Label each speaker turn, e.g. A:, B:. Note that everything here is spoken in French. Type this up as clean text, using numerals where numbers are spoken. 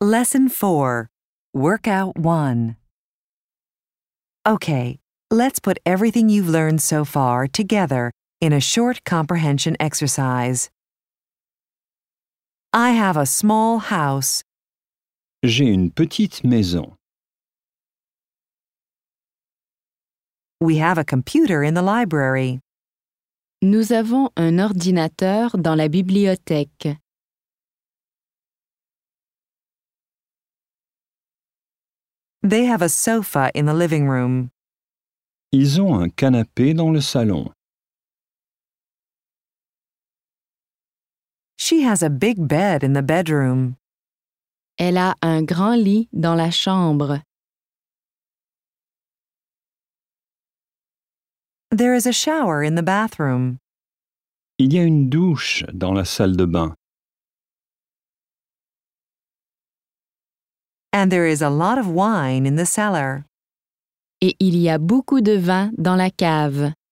A: Lesson 4, Workout 1. Okay, let's put everything you've learned so far together in a short comprehension exercise. I have a small house.
B: J'ai une petite maison.
A: We have a computer in the library.
C: Nous avons un ordinateur dans la bibliothèque.
A: They have a sofa in the living room.
B: Ils ont un canapé dans le salon.
A: She has a big bed in the bedroom.
C: Elle a un grand lit dans la chambre.
A: There is a shower in the bathroom.
B: Il y a une douche dans la salle de bain.
A: And there is a lot of wine in the cellar.
C: Et il y a beaucoup de vin dans la cave.